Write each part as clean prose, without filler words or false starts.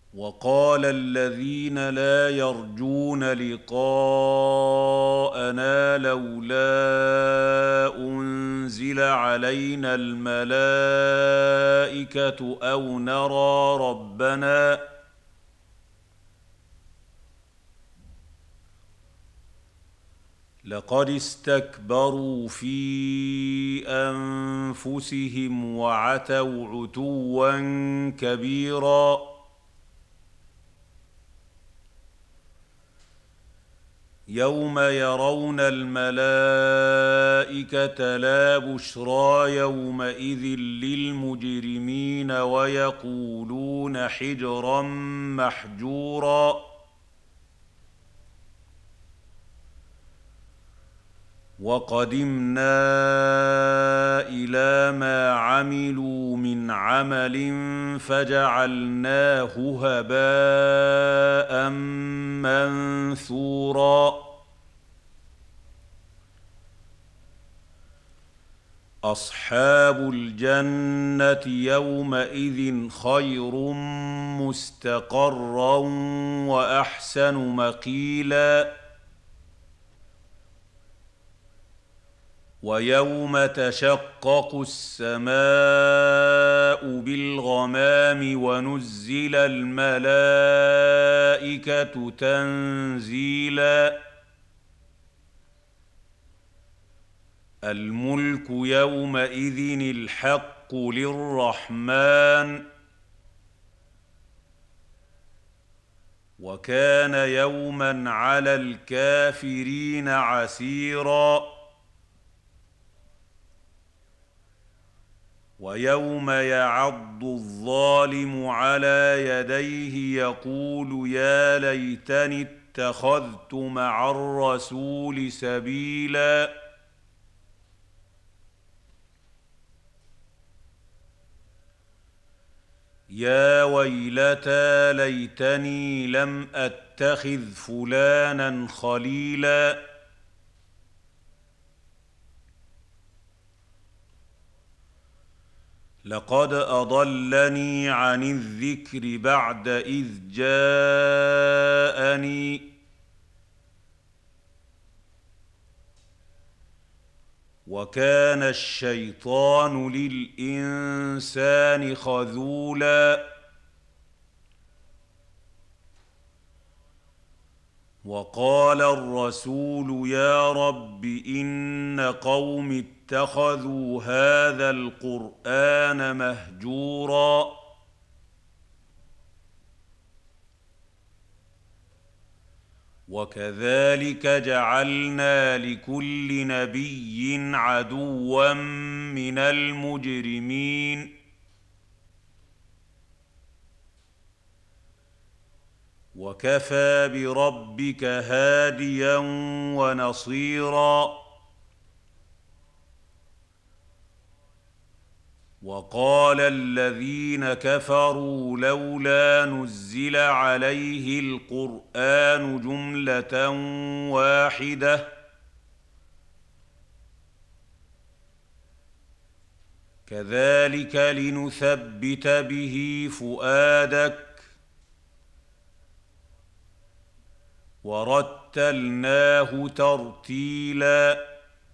وقال الذين لا يرجون لقاءنا لولا انزل علينا الملائكه او نرى ربنا لقد استكبروا في انفسهم وعتوا عتوا كبيرا يوم يرون الملائكه لا بشرى يومئذ للمجرمين ويقولون حجرا محجورا وقدمنا الى ما عملوا من عمل فجعلناه هباء منثورا اصحاب الجنه يومئذ خير مستقرا واحسن مقيلا ويوم تشقق السماء بالغمام ونزل الملائكه تنزيلا الملك يومئذ الحق للرحمن وكان يوما على الكافرين عسيرا ويوم يعض الظالم على يديه يقول يا ليتني اتخذت مع الرسول سبيلا يا ويلتى ليتني لم اتخذ فلانا خليلا لقد اضلني عن الذكر بعد اذ جاءني وكان الشيطان للانسان خذولا وقال الرسول يا رب ان قوم اتخذوا هذا القران مهجورا وكذلك جعلنا لكل نبي عدوا من المجرمين وكفى بربك هاديا ونصيرا وقال الذين كفروا لولا نزل عليه القران جمله واحده كذلك لنثبت به فؤادك ورتلناه ترتيلا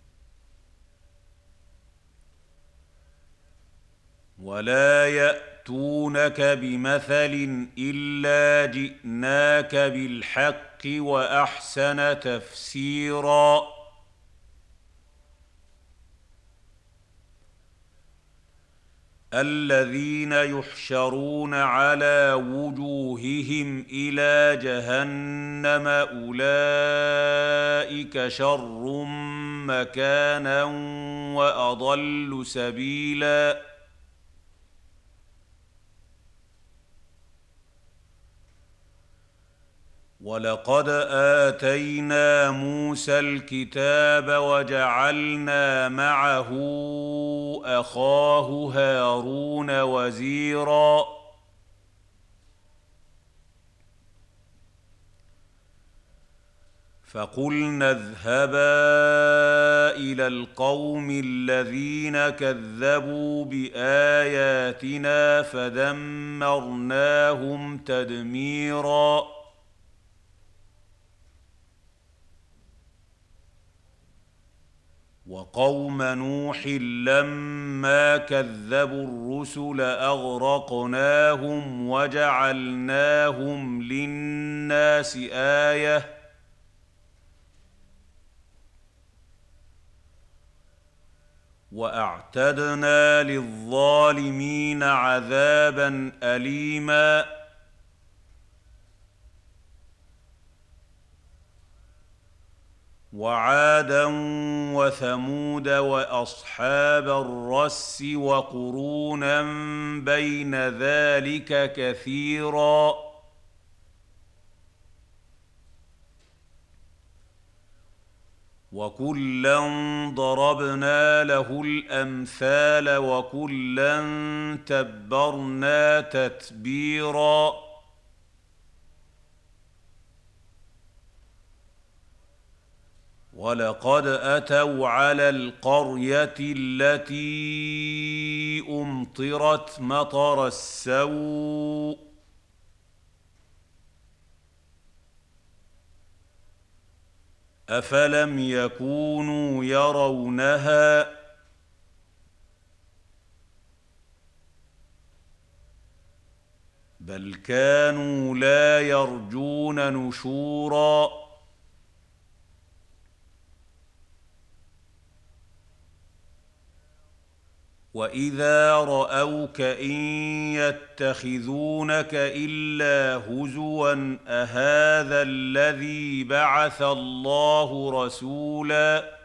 ولا ياتونك بمثل الا جئناك بالحق واحسن تفسيرا الذين يحشرون على وجوههم الى جهنم اولئك شر مكانا واضل سبيلا ولقد اتينا موسى الكتاب وجعلنا معه اخاه هارون وزيرا فقلنا اذهبا الى القوم الذين كذبوا باياتنا فدمرناهم تدميرا وقوم نوح لما كذبوا الرسل اغرقناهم وجعلناهم للناس ايه واعتدنا للظالمين عذابا اليما وعادا وثمود واصحاب الرس وقرونا بين ذلك كثيرا وكلا ضربنا له الامثال وكلا تبرنا تتبيرا ولقد اتوا على القريه التي امطرت مطر السوء افلم يكونوا يرونها بل كانوا لا يرجون نشورا واذا راوك ان يتخذونك الا هزوا اهذا الذي بعث الله رسولا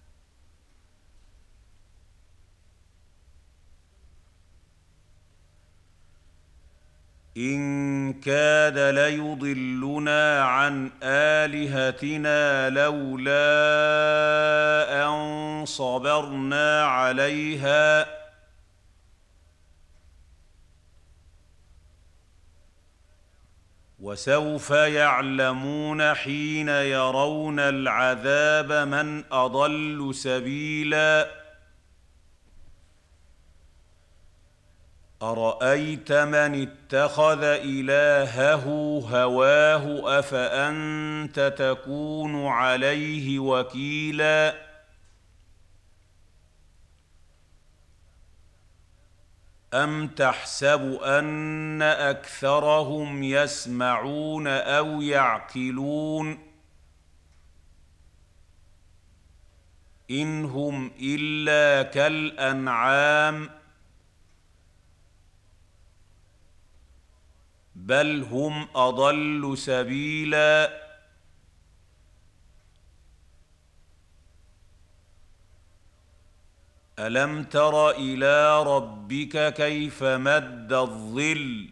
ان كاد ليضلنا عن الهتنا لولا ان صبرنا عليها وسوف يعلمون حين يرون العذاب من اضل سبيلا ارايت من اتخذ الهه هواه افانت تكون عليه وكيلا أم تحسب أن أكثرهم يسمعون أو يعقلون إن هم إلا كالأنعام بل هم أضل سبيلا ألم تر إلى ربك كيف مد الظل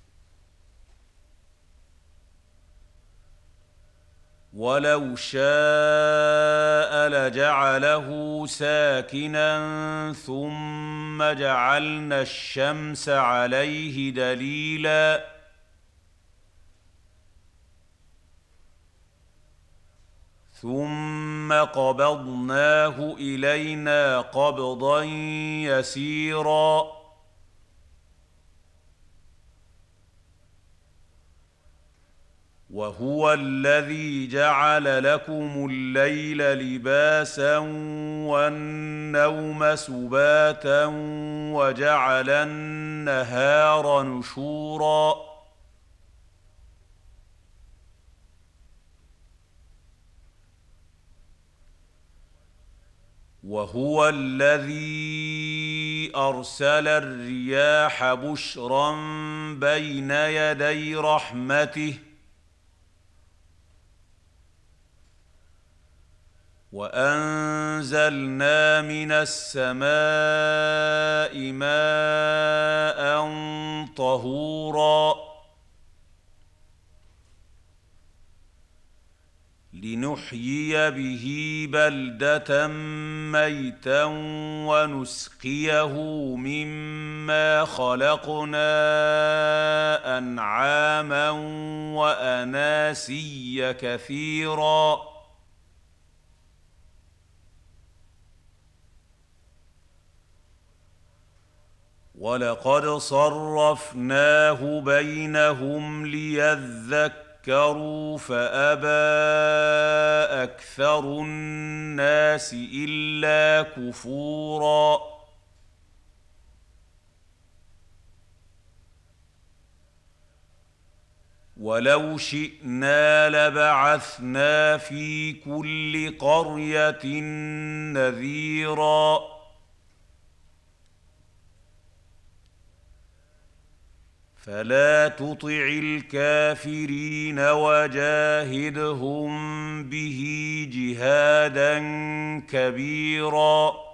ولو شاء لجعله ساكنا ثم جعلنا الشمس عليه دليلا ثم قبضناه إلينا قبضا يسيرا وهو الذي جعل لكم الليل لباسا والنوم سباتا وجعل النهار نشورا وهو الذي أرسل الرياح بشرا بين يدي رحمته وأنزلنا من السماء ماء طهورا لنحيي به بلدة ميتا ونسقيه مما خلقنا أنعاما وأناسيا كثيرا وَلَقَدْ صَرَّفْنَاهُ بَيْنَهُمْ لِيَذَّكَّرُوا فَأَبَىٰ أَكْثَرُ النَّاسِ إِلَّا كُفُورًا وَلَوْ شِئْنَا لَبَعَثْنَا فِي كُلِّ قَرْيَةٍ نَّذِيرًا فَلَا تُطِعِ الْكَافِرِينَ وَجَاهِدْهُم بِهِ جِهَادًا كَبِيرًا